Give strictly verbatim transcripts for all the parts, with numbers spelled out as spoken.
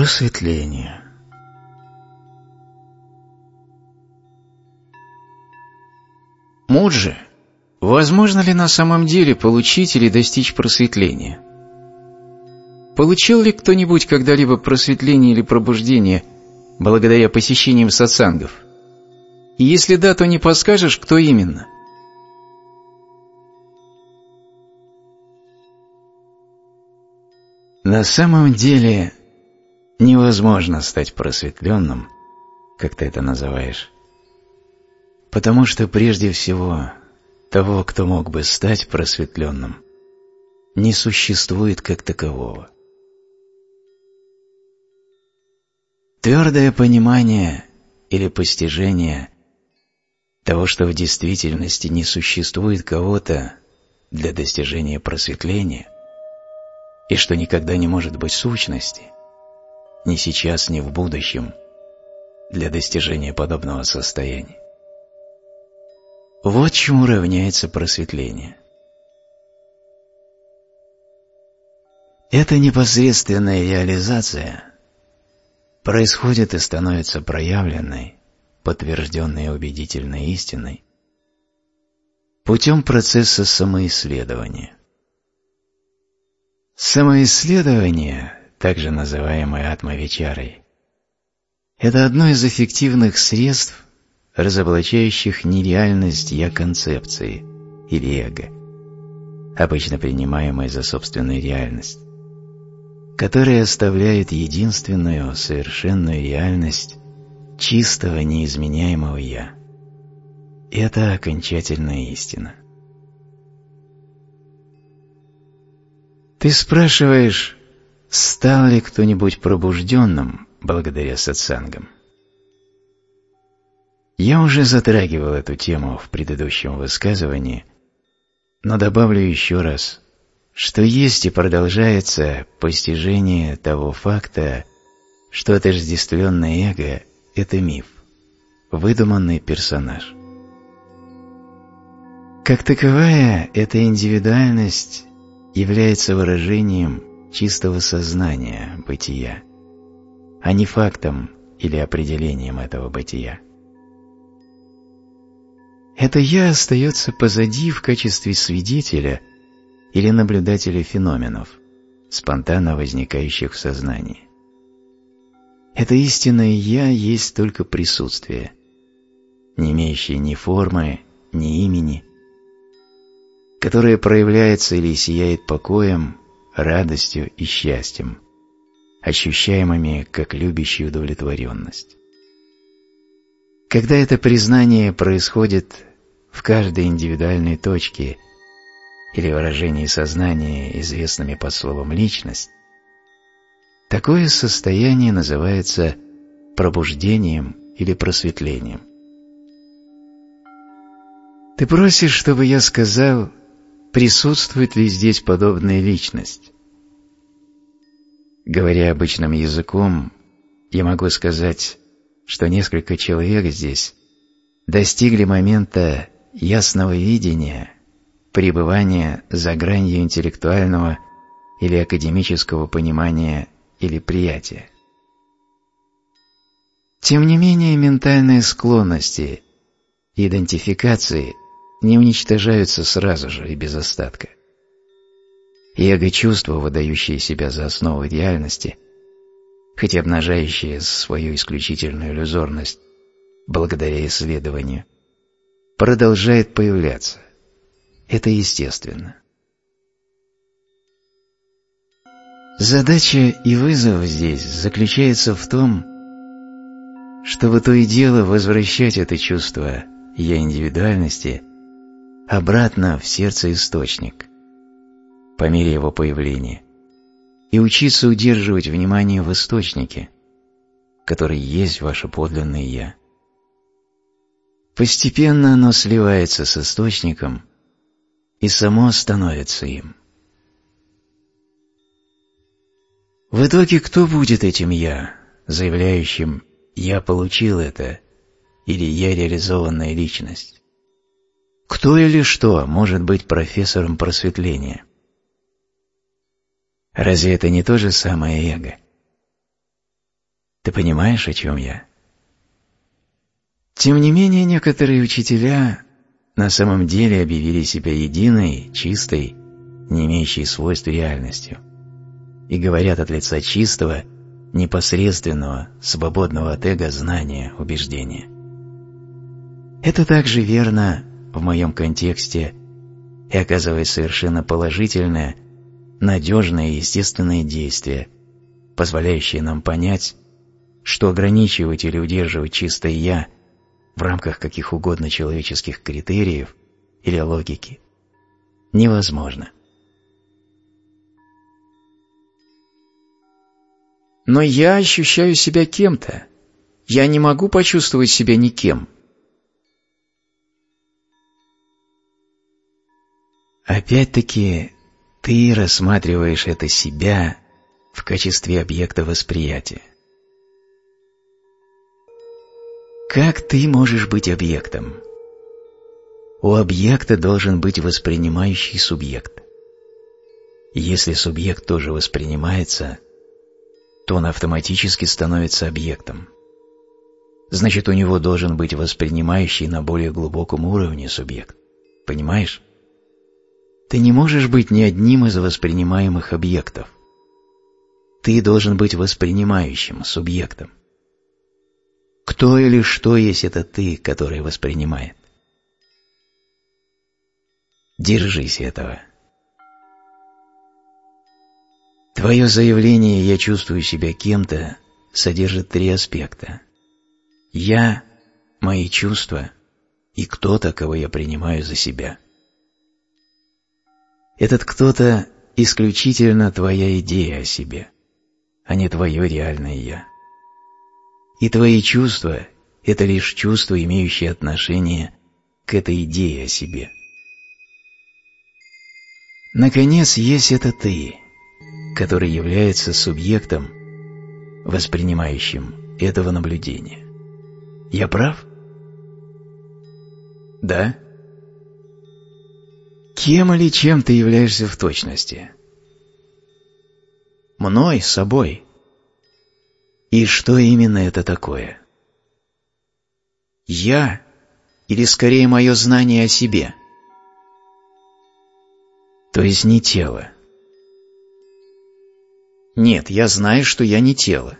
Просветление. Муджи, возможно ли на самом деле получить или достичь просветления? Получил ли кто-нибудь когда-либо просветление или пробуждение благодаря посещениям сатсангов? И если да, то не подскажешь, кто именно? На самом деле невозможно стать просветленным, как ты это называешь, потому что прежде всего того, кто мог бы стать просветленным, не существует как такового. Твердое понимание или постижение того, что в действительности не существует кого-то для достижения просветления и что никогда не может быть сущности, ни сейчас, ни в будущем, для достижения подобного состояния. Вот чему равняется просветление. Эта непосредственная реализация происходит и становится проявленной, подтвержденной и убедительной истиной путем процесса самоисследования. Самоисследование, также называемое атма-вичарой, это одно из эффективных средств, разоблачающих нереальность я-концепции или эго, обычно принимаемой за собственную реальность, которая оставляет единственную, совершенную реальность чистого, неизменяемого «я». Это окончательная истина. Ты спрашиваешь, стал ли кто-нибудь пробужденным благодаря сатсангам? Я уже затрагивал эту тему в предыдущем высказывании, но добавлю еще раз, что есть и продолжается постижение того факта, что отождествленное эго – это миф, выдуманный персонаж. Как таковая, эта индивидуальность является выражением чистого сознания бытия, а не фактом или определением этого бытия. Это «я» остается позади в качестве свидетеля или наблюдателя феноменов, спонтанно возникающих в сознании. Это истинное «я» есть только присутствие, не имеющее ни формы, ни имени, которое проявляется или сияет покоем, радостью и счастьем, ощущаемыми как любящая удовлетворенность. Когда это признание происходит в каждой индивидуальной точке или выражении сознания, известными под словом «личность», такое состояние называется пробуждением или просветлением. Ты просишь, чтобы я сказал, присутствует ли здесь подобная личность. Говоря обычным языком, я могу сказать, что несколько человек здесь достигли момента ясного видения, пребывания за гранью интеллектуального или академического понимания или приятия. Тем не менее, ментальные склонности и идентификации не уничтожаются сразу же и без остатка. И эго-чувства, выдающие себя за основу реальности, хоть и обнажающие свою исключительную иллюзорность благодаря исследованию, продолжает появляться. Это естественно. Задача и вызов здесь заключается в том, чтобы то и дело возвращать это чувство «я-индивидуальности» обратно в сердце-источник, по мере его появления, и учиться удерживать внимание в источнике, который есть ваше подлинное «я». Постепенно оно сливается с источником и само становится им. В итоге кто будет этим «я», заявляющим «я получил это» или «я реализованная личность»? Кто или что может быть профессором просветления? Разве это не то же самое эго? Ты понимаешь, о чем я? Тем не менее, некоторые учителя на самом деле объявили себя единой, чистой, не имеющей свойств реальностью, и говорят от лица чистого, непосредственного, свободного от эго знания, убеждения. Это также верно в моем контексте и оказывает совершенно положительное, надежное и естественное действие, позволяющее нам понять, что ограничивать или удерживать чистое «я» в рамках каких угодно человеческих критериев или логики невозможно. Но я ощущаю себя кем-то. Я не могу почувствовать себя никем. Опять-таки, ты рассматриваешь это себя в качестве объекта восприятия. Как ты можешь быть объектом? У объекта должен быть воспринимающий субъект. Если субъект тоже воспринимается, то он автоматически становится объектом. Значит, у него должен быть воспринимающий на более глубоком уровне субъект. Понимаешь? Ты не можешь быть ни одним из воспринимаемых объектов. Ты должен быть воспринимающим субъектом. Кто или что есть это ты, который воспринимает? Держись этого. Твое заявление «я чувствую себя кем-то» содержит три аспекта. Я, мои чувства и кто-то, кого я принимаю за себя. Этот кто-то исключительно твоя идея о себе, а не твое реальное «я». И твои чувства – это лишь чувства, имеющие отношение к этой идее о себе. Наконец, есть это ты, который является субъектом, воспринимающим этого наблюдения. Я прав? Да? Кем или чем ты являешься в точности? Мной, собой. И что именно это такое? Я или скорее мое знание о себе? То есть не тело. Нет, я знаю, что я не тело.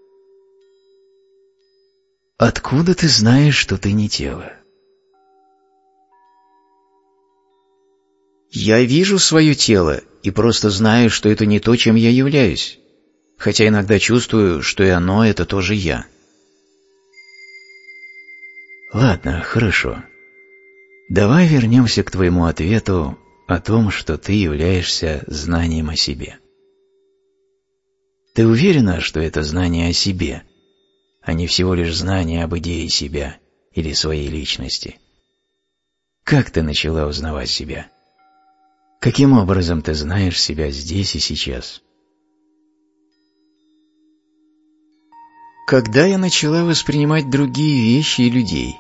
Откуда ты знаешь, что ты не тело? Я вижу свое тело и просто знаю, что это не то, чем я являюсь, хотя иногда чувствую, что и оно – это тоже я. Ладно, хорошо. Давай вернемся к твоему ответу о том, что ты являешься знанием о себе. Ты уверена, что это знание о себе, а не всего лишь знание об идее себя или своей личности? Как ты начала узнавать себя? Каким образом ты знаешь себя здесь и сейчас? Когда я начала воспринимать другие вещи и людей?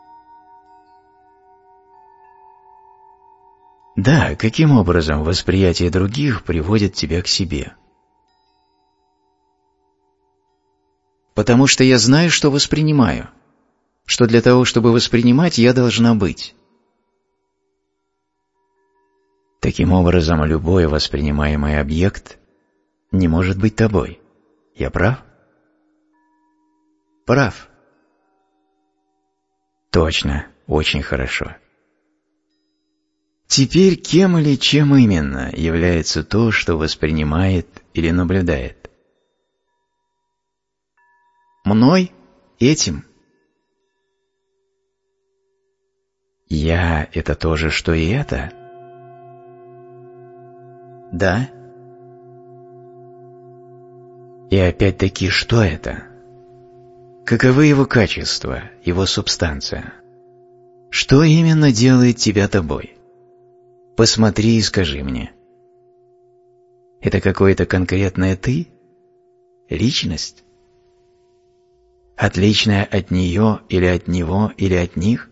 Да, каким образом восприятие других приводит тебя к себе? Потому что я знаю, что воспринимаю, что для того, чтобы воспринимать, я должна быть. Таким образом, любой воспринимаемый объект не может быть тобой. Я прав? Прав. Точно, очень хорошо. Теперь кем или чем именно является то, что воспринимает или наблюдает? Мной? Этим? Я – это то же, что и это? Да. И опять-таки, что это? Каковы его качества, его субстанция? Что именно делает тебя тобой? Посмотри и скажи мне. Это какое-то конкретное ты? Личность? Отличная от нее или от него или от них?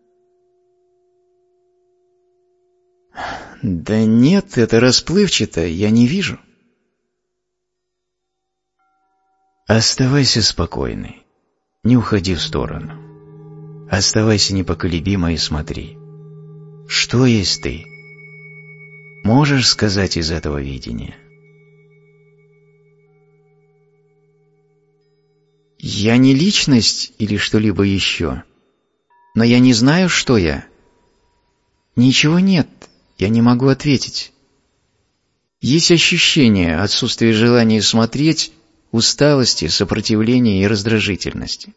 Да нет, это расплывчато, я не вижу. Оставайся спокойной, не уходи в сторону. Оставайся непоколебимо и смотри. Что есть ты? Можешь сказать из этого видения? Я не личность или что-либо еще, но я не знаю, что я. Ничего нет, я не могу ответить. Есть ощущение отсутствия желания смотреть, усталости, сопротивления и раздражительности.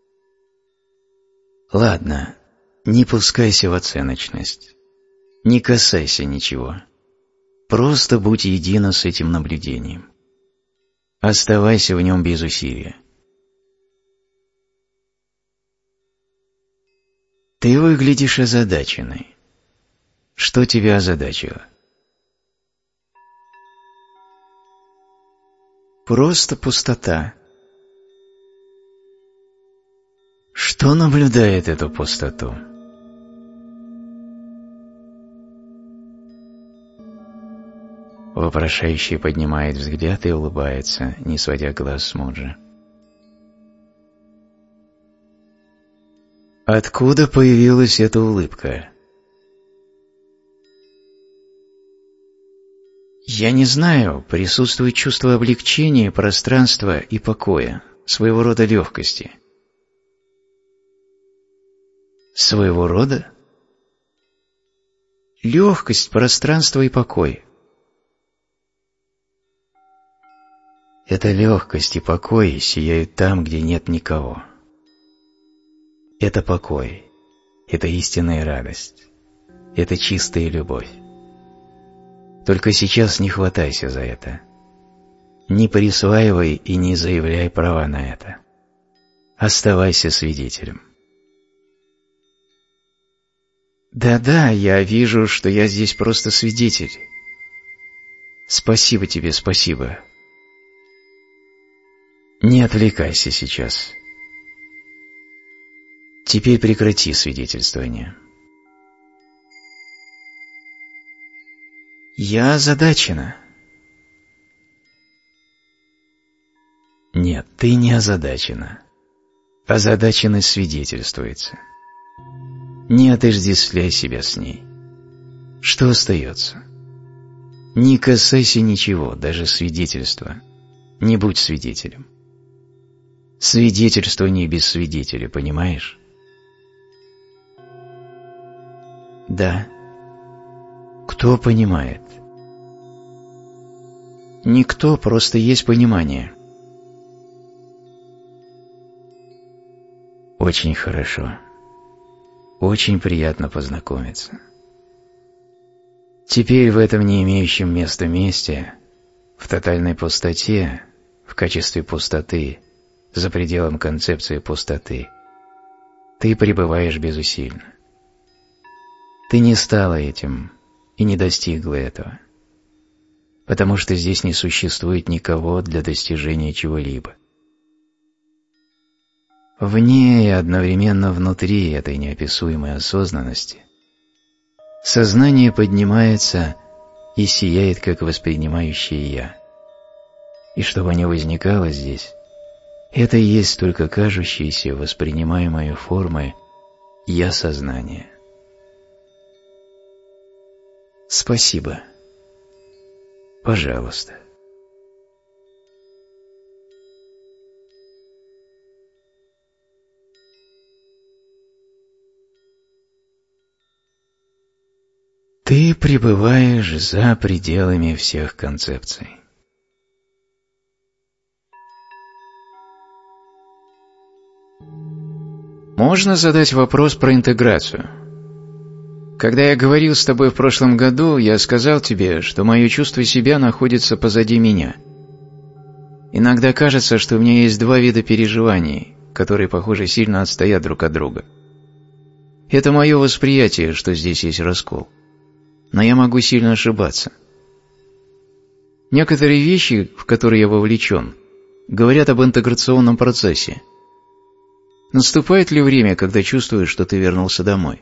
Ладно, не пускайся в оценочность, не касайся ничего. Просто будь едино с этим наблюдением. Оставайся в нем без усилия. Ты выглядишь озадаченной. Что тебя озадачило? Просто пустота. Что наблюдает эту пустоту? Вопрошающий поднимает взгляд и улыбается, не сводя глаз с Муджи. Откуда появилась эта улыбка? Я не знаю, присутствует чувство облегчения, пространства и покоя, своего рода легкости. Своего рода? Легкость, пространство и покой. Эта легкость и покой сияют там, где нет никого. Это покой, это истинная радость, это чистая любовь. Только сейчас не хватайся за это. Не присваивай и не заявляй права на это. Оставайся свидетелем. Да-да, я вижу, что я здесь просто свидетель. Спасибо тебе, спасибо. Не отвлекайся сейчас. Теперь прекрати свидетельствование. Я озадачена. Нет, ты не озадачена. Озадаченность свидетельствуется. Не отождествляй себя с ней. Что остается? Не касайся ничего, даже свидетельства. Не будь свидетелем. Свидетельствование без свидетеля, понимаешь? Да. Кто понимает? Никто, просто есть понимание. Очень хорошо. Очень приятно познакомиться. Теперь в этом не имеющем места месте, в тотальной пустоте, в качестве пустоты, за пределом концепции пустоты, ты пребываешь безусильно. Ты не стала этим и не достигла этого, потому что здесь не существует никого для достижения чего-либо. Вне и одновременно внутри этой неописуемой осознанности сознание поднимается и сияет, как воспринимающее «я». И чтобы не возникало здесь, это и есть только кажущиеся воспринимаемые формы «я-сознания». Спасибо. Пожалуйста. Ты пребываешь за пределами всех концепций. Можно задать вопрос про интеграцию? Когда я говорил с тобой в прошлом году, я сказал тебе, что мое чувство себя находится позади меня. Иногда кажется, что у меня есть два вида переживаний, которые, похоже, сильно отстоят друг от друга. Это мое восприятие, что здесь есть раскол. Но я могу сильно ошибаться. Некоторые вещи, в которые я вовлечен, говорят об интеграционном процессе. Наступает ли время, когда чувствуешь, что ты вернулся домой?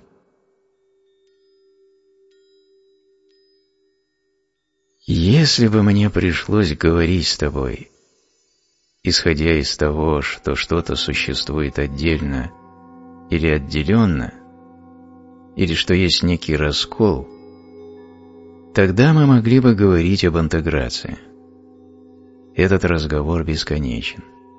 Если бы мне пришлось говорить с тобой, исходя из того, что что-то существует отдельно или отделенно, или что есть некий раскол, тогда мы могли бы говорить об интеграции. Этот разговор бесконечен.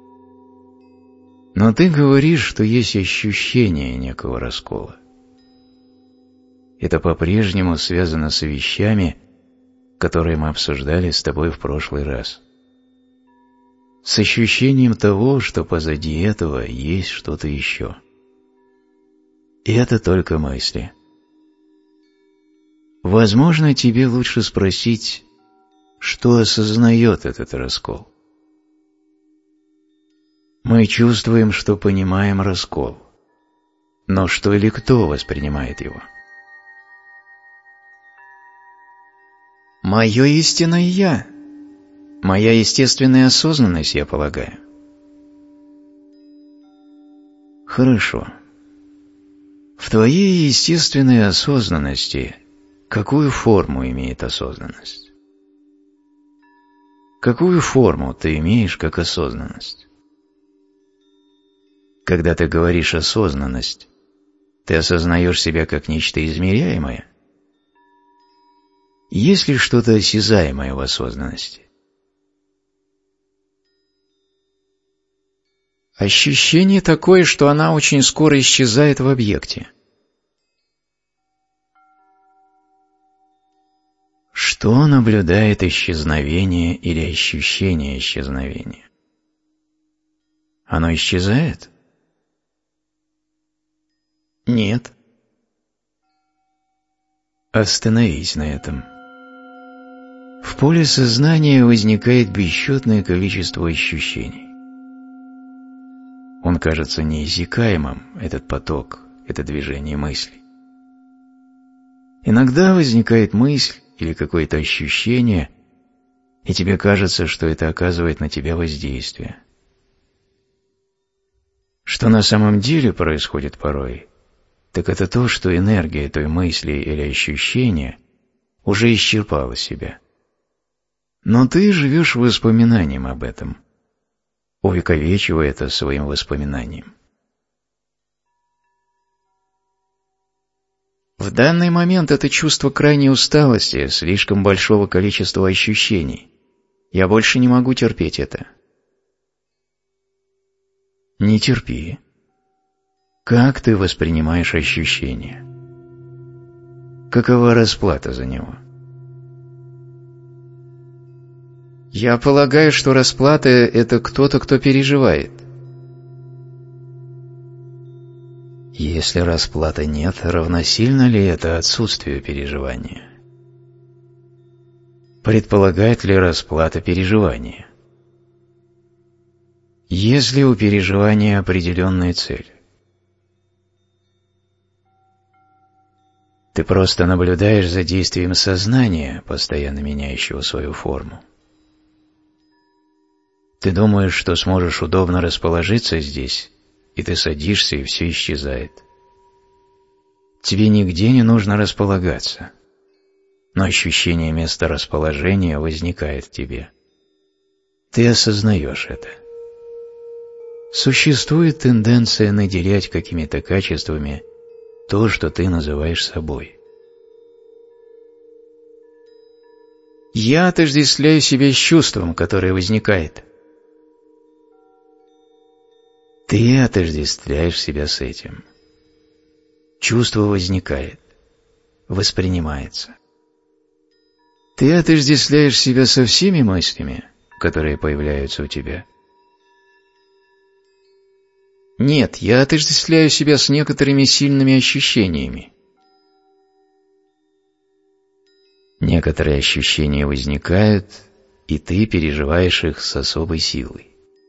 Но ты говоришь, что есть ощущение некого раскола. Это по-прежнему связано с вещами, которые мы обсуждали с тобой в прошлый раз. С ощущением того, что позади этого есть что-то еще. И это только мысли. Возможно, тебе лучше спросить, что осознает этот раскол. Мы чувствуем, что понимаем раскол, но что или кто воспринимает его? Мое истинное «я», моя естественная осознанность, я полагаю. Хорошо. В твоей естественной осознанности какую форму имеет осознанность? Какую форму ты имеешь как осознанность? Когда ты говоришь «осознанность», ты осознаешь себя как нечто измеряемое? Есть ли что-то осязаемое в осознанности? Ощущение такое, что она очень скоро исчезает в объекте. Что наблюдает исчезновение или ощущение исчезновения? Оно исчезает? Нет. Остановись на этом. В поле сознания возникает бесчетное количество ощущений. Он кажется неиссякаемым, этот поток, это движение мыслей. Иногда возникает мысль или какое-то ощущение, и тебе кажется, что это оказывает на тебя воздействие. Что на самом деле происходит порой, так это то, что энергия той мысли или ощущения уже исчерпала себя. Но ты живешь воспоминанием об этом, увековечивая это своим воспоминанием. В данный момент это чувство крайней усталости, слишком большого количества ощущений. Я больше не могу терпеть это. Не терпи. Как ты воспринимаешь ощущение? Какова расплата за него? Я полагаю, что расплата – это кто-то, кто переживает. Если расплаты нет, равносильно ли это отсутствию переживания? Предполагает ли расплата переживание? Есть ли у переживания определенная цель? Ты просто наблюдаешь за действием сознания, постоянно меняющего свою форму. Ты думаешь, что сможешь удобно расположиться здесь, и ты садишься, и все исчезает. Тебе нигде не нужно располагаться, но ощущение места расположения возникает в тебе. Ты осознаешь это. Существует тенденция наделять какими-то качествами то, что ты называешь собой. Я отождествляю себя с чувством, которое возникает. Ты отождествляешь себя с этим. Чувство возникает, воспринимается. Ты отождествляешь себя со всеми мыслями, которые появляются у тебя. Нет, я отождествляю себя с некоторыми сильными ощущениями. Некоторые ощущения возникают, и ты переживаешь их с особой силой.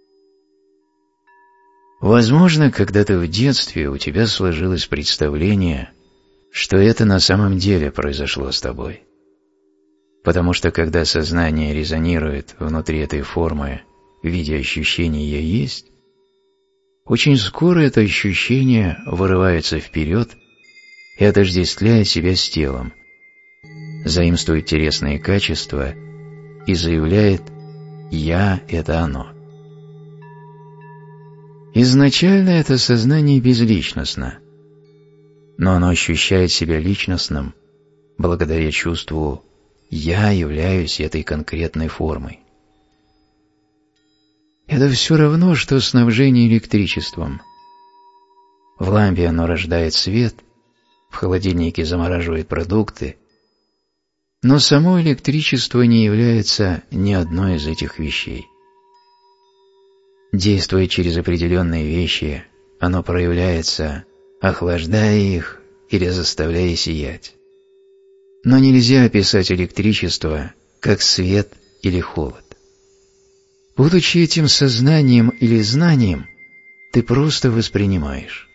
Возможно, когда-то в детстве у тебя сложилось представление, что это на самом деле произошло с тобой. Потому что когда сознание резонирует внутри этой формы в виде ощущения «я есть», очень скоро это ощущение вырывается вперед и отождествляет себя с телом, заимствует телесные качества и заявляет «я – это оно». Изначально это сознание безличностно, но оно ощущает себя личностным благодаря чувству «я являюсь этой конкретной формой». Это все равно, что снабжение электричеством. В лампе оно рождает свет, в холодильнике замораживает продукты, но само электричество не является ни одной из этих вещей. Действуя через определенные вещи, оно проявляется, охлаждая их или заставляя сиять. Но нельзя описать электричество как свет или холод. Будучи этим сознанием или знанием, ты просто воспринимаешь.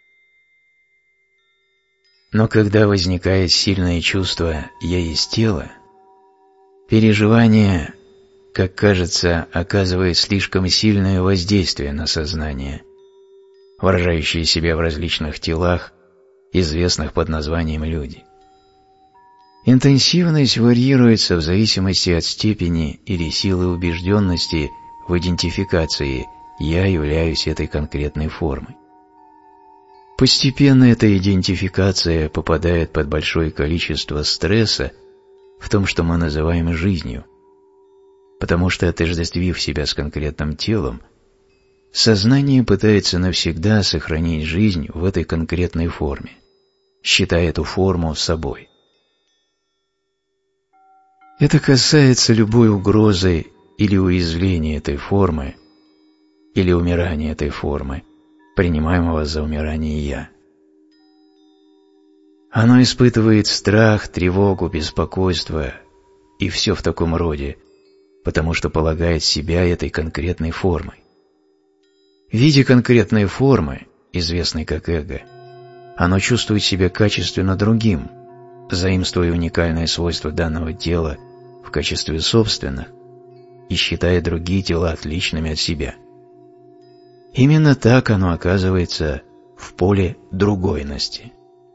Но когда возникает сильное чувство «я есть тело», переживание, как кажется, оказывает слишком сильное воздействие на сознание, выражающее себя в различных телах, известных под названием «люди». Интенсивность варьируется в зависимости от степени или силы убежденности в идентификации «я являюсь этой конкретной формой». Постепенно эта идентификация попадает под большое количество стресса в том, что мы называем жизнью, потому что, отождествив себя с конкретным телом, сознание пытается навсегда сохранить жизнь в этой конкретной форме, считая эту форму собой. Это касается любой угрозы или уязвления этой формы, или умирания этой формы, принимаемого за умирание «я». Оно испытывает страх, тревогу, беспокойство и все в таком роде, потому что полагает себя этой конкретной формой. В виде конкретной формы, известной как эго, оно чувствует себя качественно другим, заимствуя уникальные свойства данного тела в качестве собственных и считая другие тела отличными от себя. Именно так оно оказывается в поле другойности.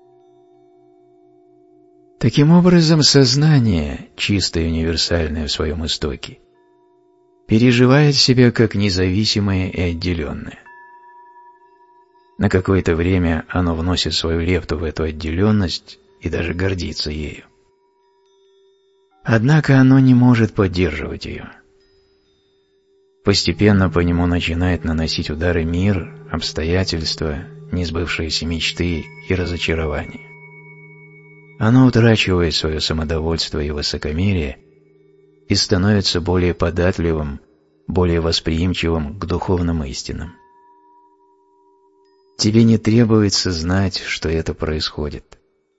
Таким образом, сознание, чистое и универсальное в своем истоке, переживает себя как независимое и отделенное. На какое-то время оно вносит свою лепту в эту отделенность и даже гордится ею. Однако оно не может поддерживать ее. Постепенно по нему начинает наносить удары мир, обстоятельства, несбывшиеся мечты и разочарования. Оно утрачивает свое самодовольство и высокомерие и становится более податливым, более восприимчивым к духовным истинам. Тебе не требуется знать, что это происходит.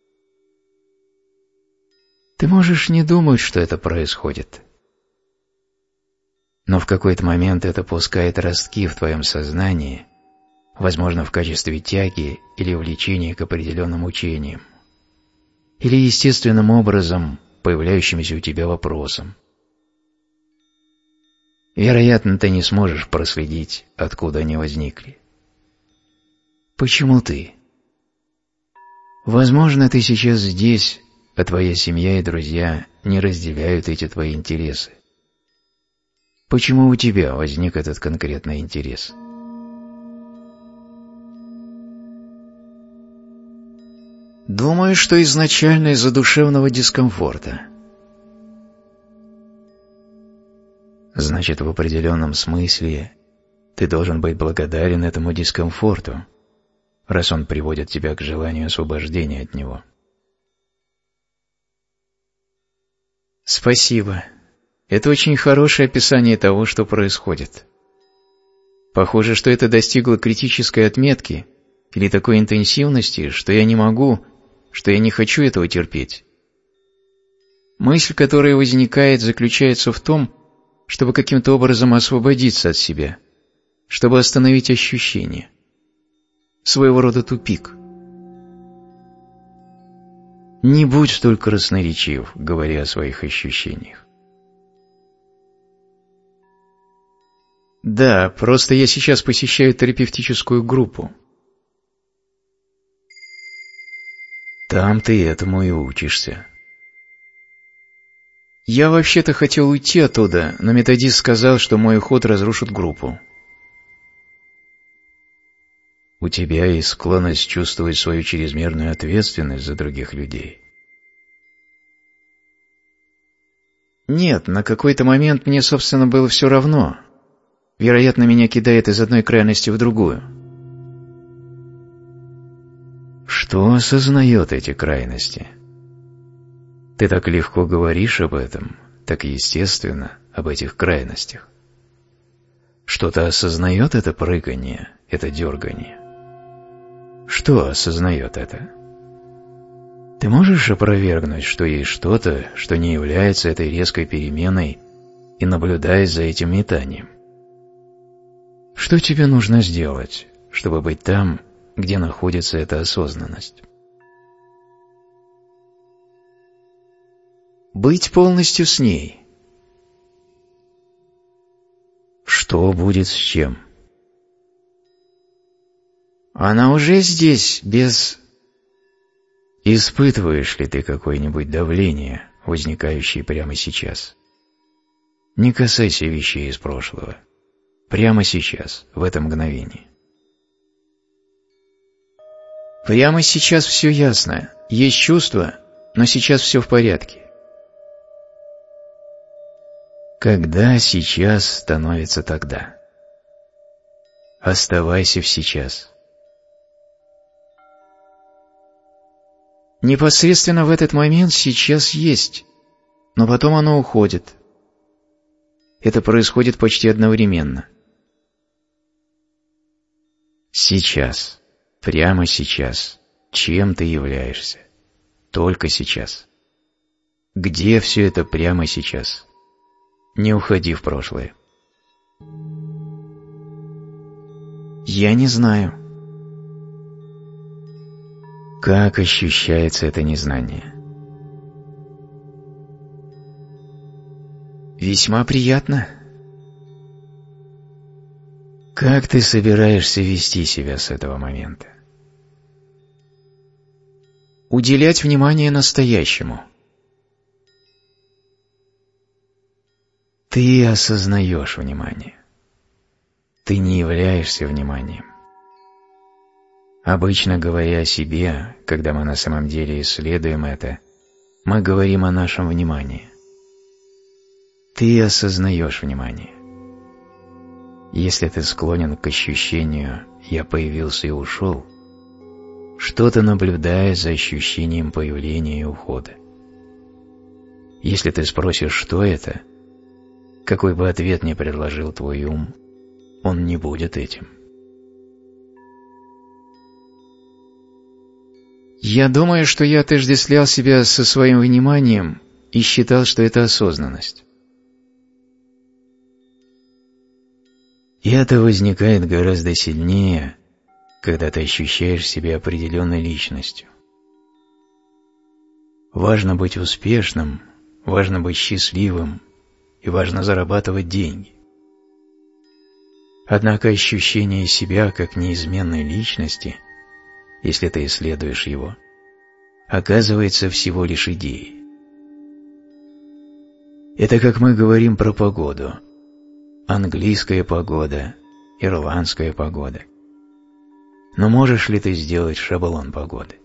Ты можешь не думать, что это происходит. Но в какой-то момент это пускает ростки в твоем сознании, возможно, в качестве тяги или влечения к определенным учениям, или естественным образом появляющимся у тебя вопросом. Вероятно, ты не сможешь проследить, откуда они возникли. Почему ты? Возможно, ты сейчас здесь, а твоя семья и друзья не разделяют эти твои интересы. Почему у тебя возник этот конкретный интерес? Думаю, что изначально из-за душевного дискомфорта. Значит, в определенном смысле ты должен быть благодарен этому дискомфорту, раз он приводит тебя к желанию освобождения от него. Спасибо. Это очень хорошее описание того, что происходит. Похоже, что это достигло критической отметки или такой интенсивности, что я не могу, что я не хочу этого терпеть. Мысль, которая возникает, заключается в том, чтобы каким-то образом освободиться от себя, чтобы остановить ощущение. Своего рода тупик. Не будь столь красноречив, говоря о своих ощущениях. Да, просто я сейчас посещаю терапевтическую группу. Там ты этому и учишься. Я вообще-то хотел уйти оттуда, но методист сказал, что мой уход разрушит группу. У тебя есть склонность чувствовать свою чрезмерную ответственность за других людей. Нет, на какой-то момент мне, собственно, было все равно. Вероятно, меня кидает из одной крайности в другую. Что осознает эти крайности? Ты так легко говоришь об этом, так естественно, об этих крайностях. Что-то осознает это прыгание, это дергание? Что осознает это? Ты можешь опровергнуть, что есть что-то, что не является этой резкой переменой, и наблюдать за этим метанием? Что тебе нужно сделать, чтобы быть там, где находится эта осознанность? Быть полностью с ней. Что будет с чем? Она уже здесь, без... Испытываешь ли ты какое-нибудь давление, возникающее прямо сейчас? Не касайся вещей из прошлого. Прямо сейчас, в это мгновение. Прямо сейчас все ясно. Есть чувство, но сейчас все в порядке. Когда сейчас становится тогда? Оставайся в сейчас. Непосредственно в этот момент сейчас есть, но потом оно уходит. Это происходит почти одновременно. Сейчас, прямо сейчас, чем ты являешься? Только сейчас. Где все это прямо сейчас? Не уходи в прошлое. Я не знаю. Как ощущается это незнание? Весьма приятно. Как ты собираешься вести себя с этого момента? Уделять внимание настоящему. Ты осознаешь внимание. Ты не являешься вниманием. Обычно говоря о себе, когда мы на самом деле исследуем это, мы говорим о нашем внимании. Ты осознаешь внимание. Если ты склонен к ощущению «я появился и ушел», что ты наблюдаешь за ощущением появления и ухода? Если ты спросишь, что это, какой бы ответ ни предложил твой ум, он не будет этим. Я думаю, что я отождествлял себя со своим вниманием и считал, что это осознанность. И это возникает гораздо сильнее, когда ты ощущаешь себя определенной личностью. Важно быть успешным, важно быть счастливым и важно зарабатывать деньги. Однако ощущение себя как неизменной личности, если ты исследуешь его, оказывается всего лишь идеей. Это как мы говорим про погоду. Английская погода, ирландская погода. Но можешь ли ты сделать шаблон погоды?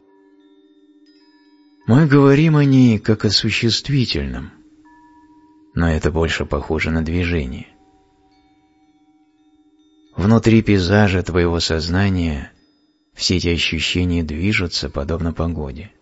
Мы говорим о ней как о существительном, но это больше похоже на движение. Внутри пейзажа твоего сознания все эти ощущения движутся подобно погоде.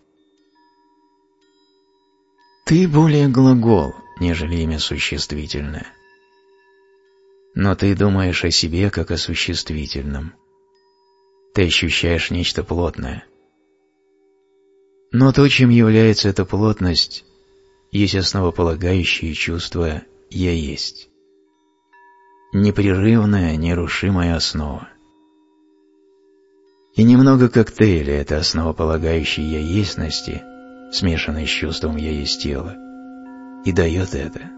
Ты более глагол, нежели имя существительное. Но ты думаешь о себе как о существительном. Ты ощущаешь нечто плотное. Но то, чем является эта плотность, есть основополагающее чувство «я есть». Непрерывная, нерушимая основа. И немного коктейля этой основополагающей «я естьности», смешанной с чувством «я есть тело», и дает это.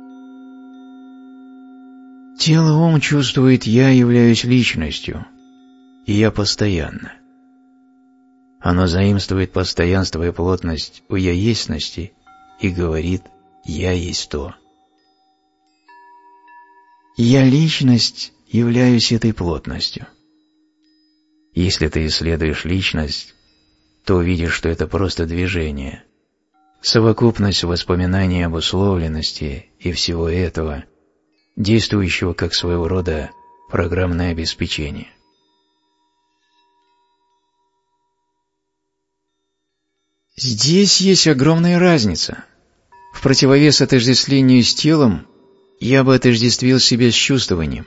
Тело-ум чувствует «я являюсь личностью», и «я постоянно». Оно заимствует постоянство и плотность у «я естьности» и говорит «я есть то». Я личность являюсь этой плотностью. Если ты исследуешь личность, то увидишь, что это просто движение, совокупность воспоминаний об условленности и всего этого, действующего как своего рода программное обеспечение. Здесь есть огромная разница. В противовес отождествлению с телом я бы отождествил себя с чувствованием.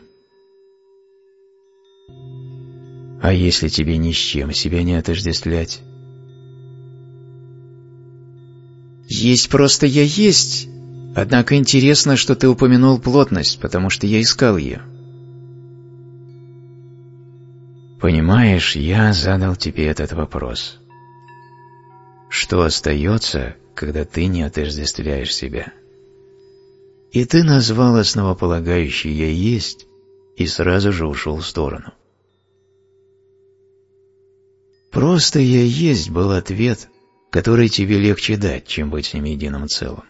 А если тебе ни с чем себя не отождествлять? Есть просто я есть. Однако интересно, что ты упомянул плотность, потому что я искал ее. Понимаешь, я задал тебе этот вопрос. Что остается, когда ты не отождествляешь себя? И ты назвал основополагающий «я есть» и сразу же ушел в сторону. Просто «я есть» был ответ, который тебе легче дать, чем быть с ним единым целым.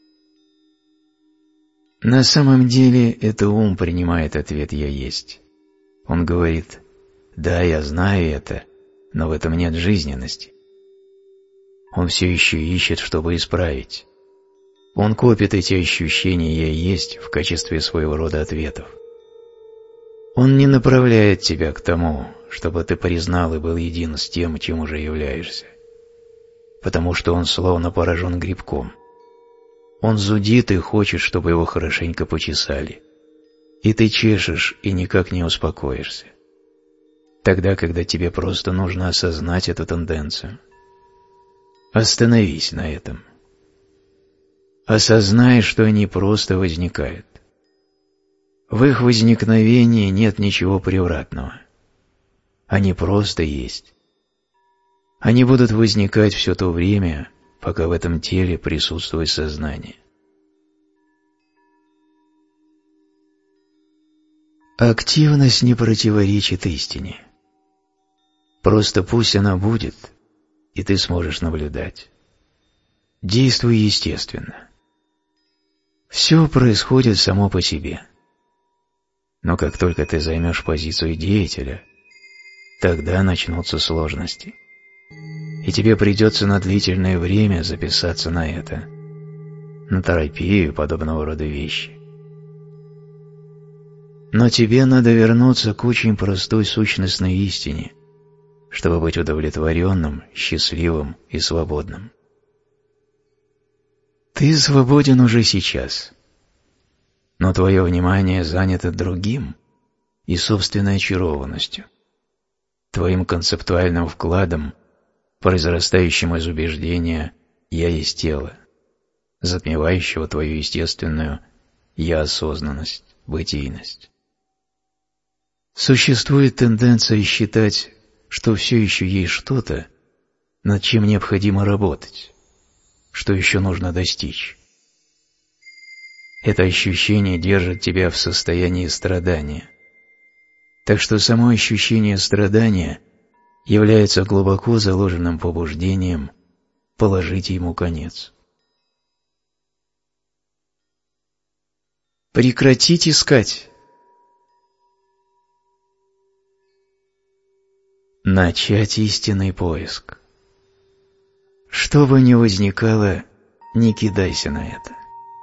На самом деле это ум принимает ответ «я есть». Он говорит: «Да, я знаю это, но в этом нет жизненности». Он все еще ищет, чтобы исправить. Он копит эти ощущения «я есть» в качестве своего рода ответов. Он не направляет тебя к тому, чтобы ты признал и был един с тем, чем уже являешься, потому что он словно поражен грибком. Он зудит и хочет, чтобы его хорошенько почесали, и ты чешешь и никак не успокоишься, тогда, когда тебе просто нужно осознать эту тенденцию. Остановись на этом. Осознай, что они просто возникают. В их возникновении нет ничего превратного. Они просто есть. Они будут возникать все то время, пока в этом теле присутствует сознание. Активность не противоречит истине. Просто пусть она будет, и ты сможешь наблюдать. Действуй естественно. Все происходит само по себе. Но как только ты займешь позицию деятеля, тогда начнутся сложности. И тебе придется на длительное время записаться на это, на терапию и подобного рода вещи. Но тебе надо вернуться к очень простой сущностной истине, чтобы быть удовлетворенным, счастливым и свободным. Ты свободен уже сейчас, но твое внимание занято другим и собственной очарованностью, твоим концептуальным вкладом, произрастающим из убеждения «я есть тело», затмевающего твою естественную «я-осознанность», бытийность. Существует тенденция считать, что все еще есть что-то, над чем необходимо работать, что еще нужно достичь. Это ощущение держит тебя в состоянии страдания. Так что само ощущение страдания является глубоко заложенным побуждением положить ему конец. Прекратить искать. Начать истинный поиск. Что бы ни возникало, не кидайся на это.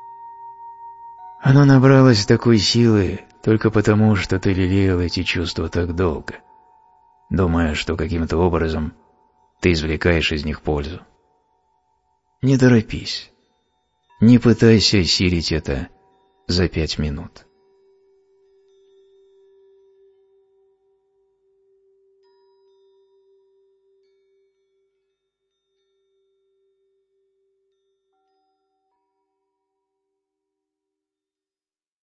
Оно набралось такой силы только потому, что ты лелеял эти чувства так долго, думая, что каким-то образом ты извлекаешь из них пользу. Не торопись. Не пытайся осилить это за пять минут.